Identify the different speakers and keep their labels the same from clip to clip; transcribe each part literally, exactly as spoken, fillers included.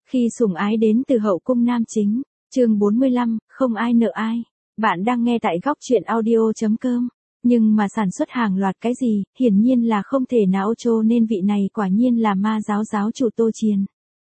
Speaker 1: Khi sủng ái đến từ hậu cung nam chính, chương bốn mươi lăm, không ai nợ ai. Bạn đang nghe tại góc truyện audio.com. Nhưng mà sản xuất hàng loạt cái gì, hiển nhiên là không thể nào trô nên vị này quả nhiên là ma giáo giáo chủ Tô Triền.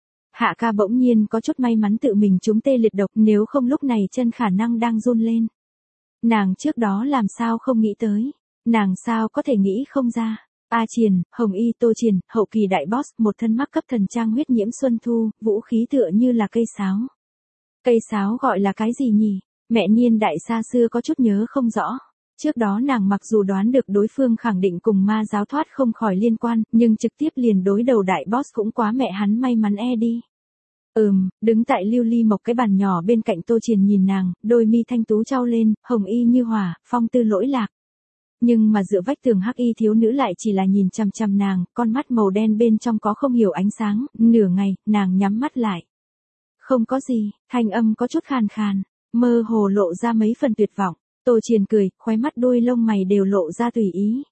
Speaker 1: Hạ ca bỗng nhiên có chút may mắn tự mình trúng tê liệt độc, nếu không lúc này chân khả năng đang run lên. Nàng trước đó làm sao không nghĩ tới, nàng sao có thể nghĩ không ra. A Triền, Hồng Y Tô Triền, hậu kỳ đại boss, một thân mắc cấp thần trang huyết nhiễm xuân thu, vũ khí tựa như là cây sáo. Cây sáo gọi là cái gì nhỉ? Mẹ Niên đại xa xưa có chút nhớ không rõ. Trước đó nàng mặc dù đoán được đối phương khẳng định cùng ma giáo thoát không khỏi liên quan, nhưng trực tiếp liền đối đầu đại boss cũng quá mẹ hắn may mắn e đi. Ừm, đứng tại lưu ly mộc cái bàn nhỏ bên cạnh Tô Triền nhìn nàng, đôi mi thanh tú trao lên, hồng y như hỏa, phong tư lỗi lạc. Nhưng mà dựa vách tường hắc y thiếu nữ lại chỉ là nhìn chằm chằm nàng, con mắt màu đen bên trong có không hiểu ánh sáng, nửa ngày, nàng nhắm mắt lại. Không có gì, thanh âm có chút khàn khàn, mơ hồ lộ ra mấy phần tuyệt vọng. Tô Triền cười, khóe mắt đôi lông mày đều lộ ra tùy ý.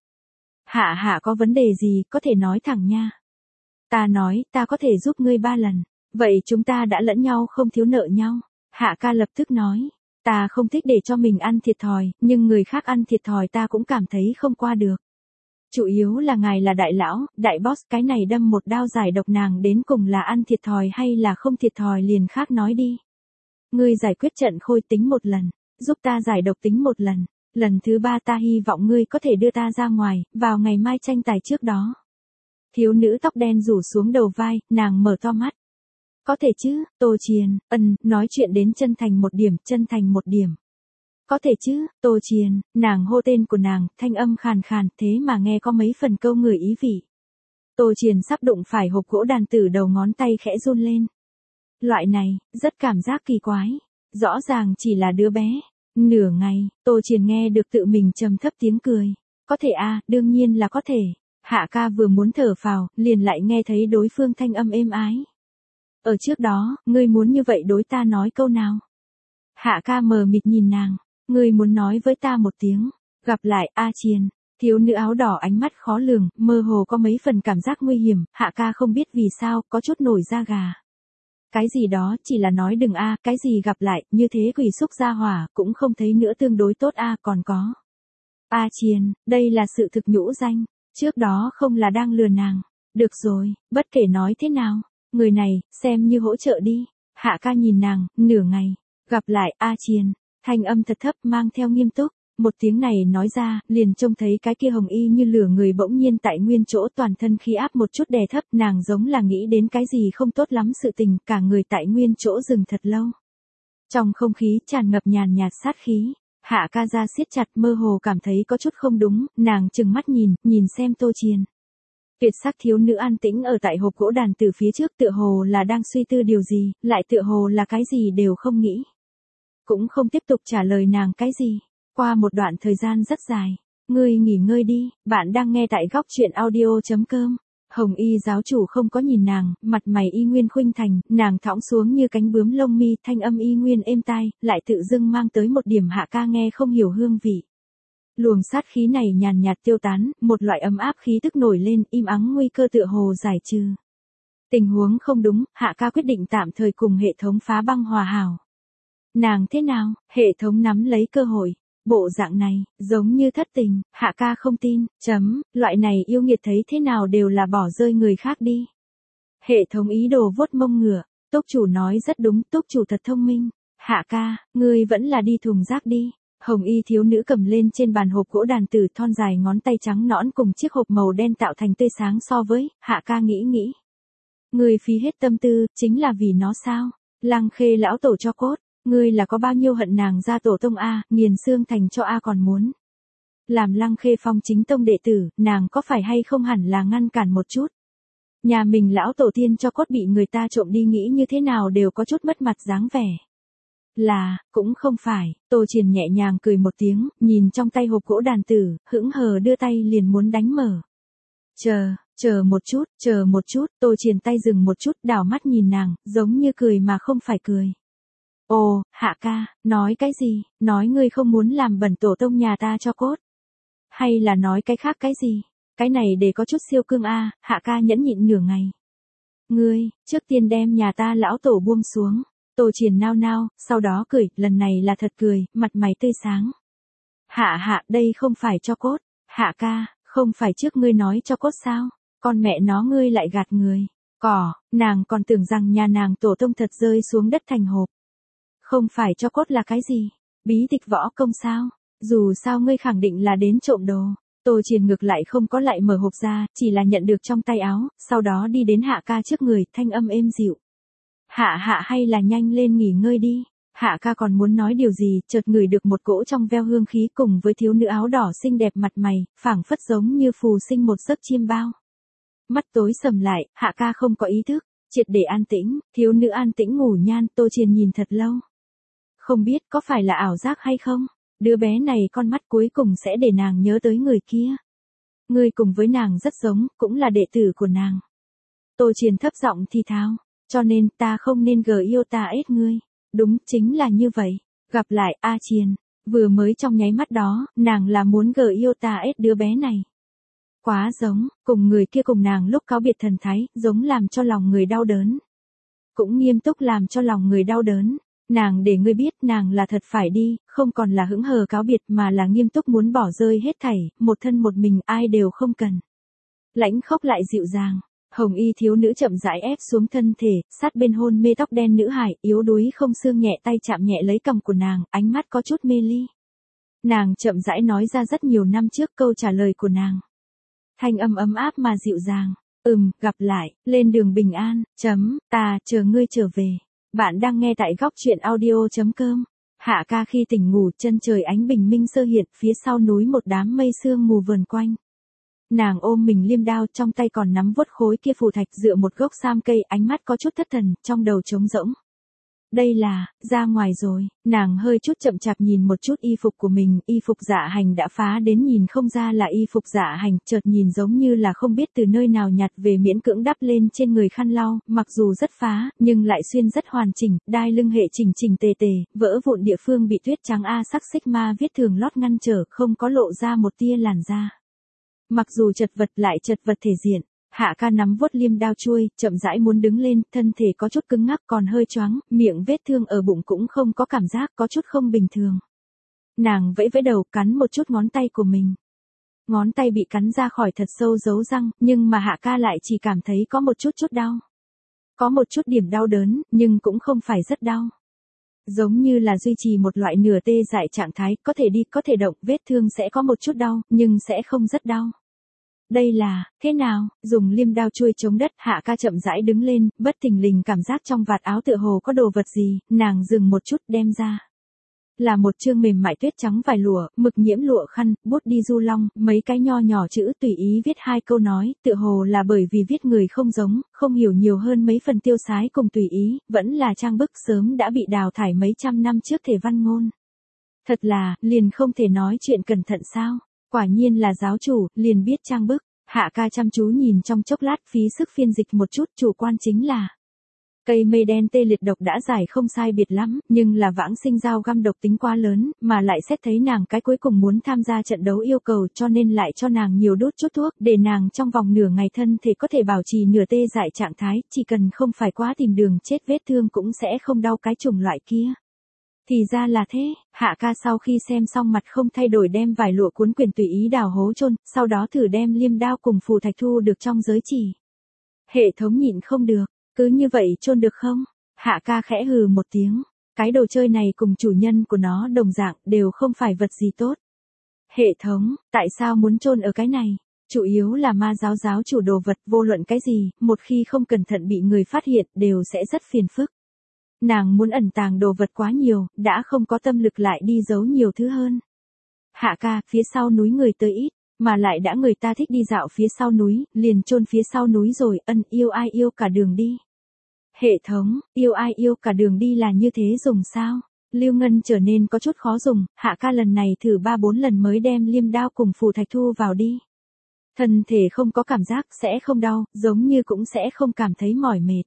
Speaker 1: Hạ hạ có vấn đề gì, có thể nói thẳng nha. Ta nói, ta có thể giúp ngươi ba lần. Vậy chúng ta đã lẫn nhau không thiếu nợ nhau. Hạ ca lập tức nói. Ta không thích để cho mình ăn thiệt thòi, nhưng người khác ăn thiệt thòi ta cũng cảm thấy không qua được. Chủ yếu là ngài là đại lão, đại boss, cái này đâm một đao giải độc nàng đến cùng là ăn thiệt thòi hay là không thiệt thòi liền khác nói đi. Ngươi giải quyết trận khôi tính một lần, giúp ta giải độc tính một lần, lần thứ ba ta hy vọng ngươi có thể đưa ta ra ngoài, vào ngày mai tranh tài trước đó. Thiếu nữ tóc đen rủ xuống đầu vai, nàng mở to mắt. Có thể chứ, Tô Triền, ân, nói chuyện đến chân thành một điểm, chân thành một điểm. Có thể chứ, Tô Triền, nàng hô tên của nàng, thanh âm khàn khàn, thế mà nghe có mấy phần câu người ý vị. Tô Triền sắp đụng phải hộp gỗ đàn tử, đầu ngón tay khẽ run lên. Loại này, rất cảm giác kỳ quái, rõ ràng chỉ là đứa bé. Nửa ngày, Tô Triền nghe được tự mình trầm thấp tiếng cười. Có thể à, đương nhiên là có thể. Hạ ca vừa muốn thở phào, liền lại nghe thấy đối phương thanh âm êm ái. Ở trước đó, ngươi muốn như vậy đối ta nói câu nào? Hạ ca mờ mịt nhìn nàng, ngươi muốn nói với ta một tiếng, gặp lại A Triền. Thiếu nữ áo đỏ ánh mắt khó lường, mơ hồ có mấy phần cảm giác nguy hiểm, hạ ca không biết vì sao, có chút nổi da gà. Cái gì đó, chỉ là nói đừng a, cái gì gặp lại, như thế quỷ xúc gia hỏa, cũng không thấy nữa tương đối tốt a, còn có. A Triền, đây là sự thực nhũ danh, trước đó không là đang lừa nàng. Được rồi, bất kể nói thế nào. Người này, xem như hỗ trợ đi. Hạ ca nhìn nàng, nửa ngày. Gặp lại, A Triền. Thanh âm thật thấp mang theo nghiêm túc. Một tiếng này nói ra, liền trông thấy cái kia hồng y như lửa người bỗng nhiên tại nguyên chỗ toàn thân khí áp một chút đè thấp. Nàng giống là nghĩ đến cái gì không tốt lắm sự tình, cả người tại nguyên chỗ dừng thật lâu. Trong không khí tràn ngập nhàn nhạt sát khí. Hạ ca ra siết chặt, mơ hồ cảm thấy có chút không đúng, nàng trừng mắt nhìn, nhìn xem Tô Triền. Tuyệt sắc thiếu nữ an tĩnh ở tại hộp gỗ đàn từ phía trước, tựa hồ là đang suy tư điều gì, lại tựa hồ là cái gì đều không nghĩ. Cũng không tiếp tục trả lời nàng cái gì. Qua một đoạn thời gian rất dài. Ngươi nghỉ ngơi đi, bạn đang nghe tại góc truyện audio.com. Hồng y giáo chủ không có nhìn nàng, mặt mày y nguyên khuynh thành, nàng thõng xuống như cánh bướm lông mi, thanh âm y nguyên êm tai, lại tự dưng mang tới một điểm hạ ca nghe không hiểu hương vị. Luồng sát khí này nhàn nhạt tiêu tán, một loại ấm áp khí tức nổi lên, im ắng nguy cơ tựa hồ giải trừ. Tình huống không đúng, hạ ca quyết định tạm thời cùng hệ thống phá băng hòa hảo. Nàng thế nào, hệ thống nắm lấy cơ hội. Bộ dạng này, giống như thất tình, hạ ca không tin, chấm, loại này yêu nghiệt thấy thế nào đều là bỏ rơi người khác đi. Hệ thống ý đồ vuốt mông ngựa, túc chủ nói rất đúng, túc chủ thật thông minh. Hạ ca, ngươi vẫn là đi thùng rác đi. Hồng y thiếu nữ cầm lên trên bàn hộp gỗ đàn tử, thon dài ngón tay trắng nõn cùng chiếc hộp màu đen tạo thành tươi sáng so với, hạ ca nghĩ nghĩ. Ngươi phí hết tâm tư, chính là vì nó sao? Lăng Khê lão tổ cho cốt. Ngươi là có bao nhiêu hận nàng ra tổ tông A, nghiền xương thành cho A còn muốn. Làm Lăng Khê Phong chính tông đệ tử, nàng có phải hay không hẳn là ngăn cản một chút. Nhà mình lão tổ tiên cho cốt bị người ta trộm đi nghĩ như thế nào đều có chút mất mặt dáng vẻ. Là, cũng không phải, Tô Triền nhẹ nhàng cười một tiếng, nhìn trong tay hộp gỗ đàn tử, hững hờ đưa tay liền muốn đánh mở. Chờ, chờ một chút, chờ một chút, Tô Triền tay dừng một chút, đảo mắt nhìn nàng, giống như cười mà không phải cười. Ồ, hạ ca, nói cái gì, nói ngươi không muốn làm bẩn tổ tông nhà ta cho cốt. Hay là nói cái khác cái gì, cái này để có chút siêu cương a. Hạ ca nhẫn nhịn nửa ngày. Ngươi, trước tiên đem nhà ta lão tổ buông xuống. Tô Triền nao nao, sau đó cười, lần này là thật cười, mặt mày tươi sáng. Hạ hạ, đây không phải cho cốt. Hạ ca, không phải trước ngươi nói cho cốt sao? Con mẹ nó ngươi lại gạt người. Cỏ, nàng còn tưởng rằng nhà nàng tổ tông thật rơi xuống đất thành hộp. Không phải cho cốt là cái gì? Bí tịch võ công sao? Dù sao ngươi khẳng định là đến trộm đồ. Tô Triền ngược lại không có lại mở hộp ra, chỉ là nhận được trong tay áo, sau đó đi đến Hạ ca trước người, thanh âm êm dịu. Hạ hạ hay là nhanh lên nghỉ ngơi đi. Hạ ca còn muốn nói điều gì, chợt ngửi được một cỗ trong veo hương khí cùng với thiếu nữ áo đỏ xinh đẹp mặt mày, phảng phất giống như phù sinh một giấc chiêm bao. Mắt tối sầm lại, Hạ ca không có ý thức, triệt để an tĩnh, thiếu nữ an tĩnh ngủ nhan, Tô Triền nhìn thật lâu. Không biết có phải là ảo giác hay không? Đứa bé này con mắt cuối cùng sẽ để nàng nhớ tới người kia. Ngươi cùng với nàng rất giống, cũng là đệ tử của nàng. Tô Triền thấp giọng thì thào, cho nên ta không nên gờ yêu ta ết ngươi. Đúng, chính là như vậy. Gặp lại, A Triền. Vừa mới trong nháy mắt đó, nàng là muốn gờ yêu ta ết đứa bé này. Quá giống, cùng người kia cùng nàng lúc cáo biệt thần thái, giống làm cho lòng người đau đớn. Cũng nghiêm túc làm cho lòng người đau đớn. Nàng để ngươi biết nàng là thật phải đi, không còn là hững hờ cáo biệt mà là nghiêm túc muốn bỏ rơi hết thảy, một thân một mình ai đều không cần. Lãnh khốc lại dịu dàng, hồng y thiếu nữ chậm rãi ép xuống thân thể, sát bên hôn mê tóc đen nữ hải, yếu đuối không xương nhẹ tay chạm nhẹ lấy cằm của nàng, ánh mắt có chút mê ly. Nàng chậm rãi nói ra rất nhiều năm trước câu trả lời của nàng. Thanh âm ấm áp mà dịu dàng, ừm, gặp lại, lên đường bình an, chấm, ta, chờ ngươi trở về. Bạn đang nghe tại góc truyện audio.com. Hạ ca khi tỉnh ngủ, chân trời ánh bình minh sơ hiện, phía sau núi một đám mây sương mù vờn quanh. Nàng ôm mình liêm đao, trong tay còn nắm vuốt khối kia phù thạch, dựa một gốc sam cây, ánh mắt có chút thất thần, trong đầu trống rỗng. Đây là, ra ngoài rồi, nàng hơi chút chậm chạp nhìn một chút y phục của mình, y phục dạ hành đã phá đến nhìn không ra là y phục dạ hành, chợt nhìn giống như là không biết từ nơi nào nhặt về miễn cưỡng đắp lên trên người khăn lau, mặc dù rất phá, nhưng lại xuyên rất hoàn chỉnh, đai lưng hệ chỉnh chỉnh tề tề, vỡ vụn địa phương bị tuyết trắng A sắc xích ma viết thường lót ngăn trở, không có lộ ra một tia làn da. Mặc dù chật vật lại chật vật thể diện. Hạ ca nắm vuốt liêm đao chuôi, chậm rãi muốn đứng lên, thân thể có chút cứng ngắc còn hơi choáng, miệng vết thương ở bụng cũng không có cảm giác, có chút không bình thường. Nàng vẫy vẫy đầu, cắn một chút ngón tay của mình. Ngón tay bị cắn ra khỏi thật sâu dấu răng, nhưng mà Hạ ca lại chỉ cảm thấy có một chút chút đau. Có một chút điểm đau đớn, nhưng cũng không phải rất đau. Giống như là duy trì một loại nửa tê dại trạng thái, có thể đi, có thể động, vết thương sẽ có một chút đau, nhưng sẽ không rất đau. Đây là, thế nào, dùng liêm đao chuôi chống đất, Hạ ca chậm rãi đứng lên, bất thình lình cảm giác trong vạt áo tựa hồ có đồ vật gì, nàng dừng một chút đem ra. Là một chương mềm mại tuyết trắng vải lụa, mực nhiễm lụa khăn, bút đi du long, mấy cái nho nhỏ chữ tùy ý viết hai câu nói, tựa hồ là bởi vì viết người không giống, không hiểu nhiều hơn mấy phần tiêu sái cùng tùy ý, vẫn là trang bức sớm đã bị đào thải mấy trăm năm trước thể văn ngôn. Thật là, liền không thể nói chuyện cẩn thận sao? Quả nhiên là giáo chủ, liền biết trang bức. Hạ ca chăm chú nhìn trong chốc lát, phí sức phiên dịch một chút, chủ quan chính là cây mây đen tê liệt độc đã giải không sai biệt lắm, nhưng là vãng sinh dao găm độc tính quá lớn, mà lại xét thấy nàng cái cuối cùng muốn tham gia trận đấu yêu cầu cho nên lại cho nàng nhiều đốt chút thuốc, để nàng trong vòng nửa ngày thân thể có thể bảo trì nửa tê dại trạng thái, chỉ cần không phải quá tìm đường chết vết thương cũng sẽ không đau cái chủng loại kia. Thì ra là thế, Hạ ca sau khi xem xong mặt không thay đổi đem vải lụa cuốn quyển tùy ý đào hố chôn, sau đó thử đem liêm đao cùng phù thạch thu được trong giới chỉ. Hệ thống nhịn không được, cứ như vậy chôn được không? Hạ ca khẽ hừ một tiếng, cái đồ chơi này cùng chủ nhân của nó đồng dạng, đều không phải vật gì tốt. Hệ thống, tại sao muốn chôn ở cái này? Chủ yếu là ma giáo giáo chủ đồ vật, vô luận cái gì, một khi không cẩn thận bị người phát hiện, đều sẽ rất phiền phức. Nàng muốn ẩn tàng đồ vật quá nhiều, đã không có tâm lực lại đi giấu nhiều thứ hơn. Hạ ca, phía sau núi người tới ít, mà lại đã người ta thích đi dạo phía sau núi, liền chôn phía sau núi rồi, ân yêu ai yêu cả đường đi. Hệ thống, yêu ai yêu cả đường đi là như thế dùng sao? Lưu Ngân trở nên có chút khó dùng, Hạ ca lần này thử ba bốn lần mới đem liêm đao cùng phù thạch thu vào đi. Thân thể không có cảm giác, sẽ không đau, giống như cũng sẽ không cảm thấy mỏi mệt.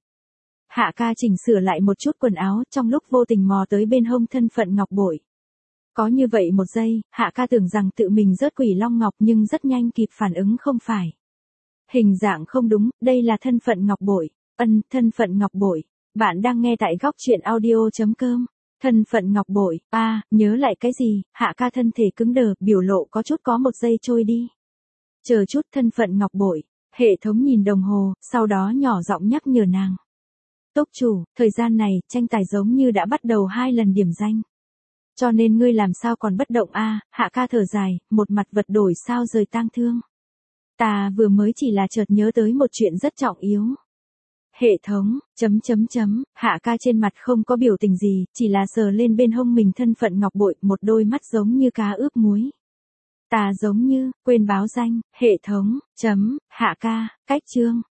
Speaker 1: Hạ ca chỉnh sửa lại một chút quần áo, trong lúc vô tình mò tới bên hông thân phận ngọc bội. Có như vậy một giây, Hạ ca tưởng rằng tự mình rớt quỷ long ngọc nhưng rất nhanh kịp phản ứng không phải. Hình dạng không đúng, đây là thân phận ngọc bội. Ân, thân phận ngọc bội. Bạn đang nghe tại góc truyện audio.com. Thân phận ngọc bội, a à, nhớ lại cái gì, Hạ ca thân thể cứng đờ, biểu lộ có chút có một giây trôi đi. Chờ chút, thân phận ngọc bội. Hệ thống nhìn đồng hồ, sau đó nhỏ giọng nhắc nhở nàng. Túc chủ, thời gian này, tranh tài giống như đã bắt đầu hai lần điểm danh. Cho nên ngươi làm sao còn bất động a? Hạ ca thở dài, một mặt vật đổi sao rời tang thương. Ta vừa mới chỉ là chợt nhớ tới một chuyện rất trọng yếu. Hệ thống, chấm chấm chấm, Hạ ca trên mặt không có biểu tình gì, chỉ là sờ lên bên hông mình thân phận ngọc bội, một đôi mắt giống như cá ướp muối. Ta giống như, quên báo danh, hệ thống, chấm, Hạ ca, cách chương.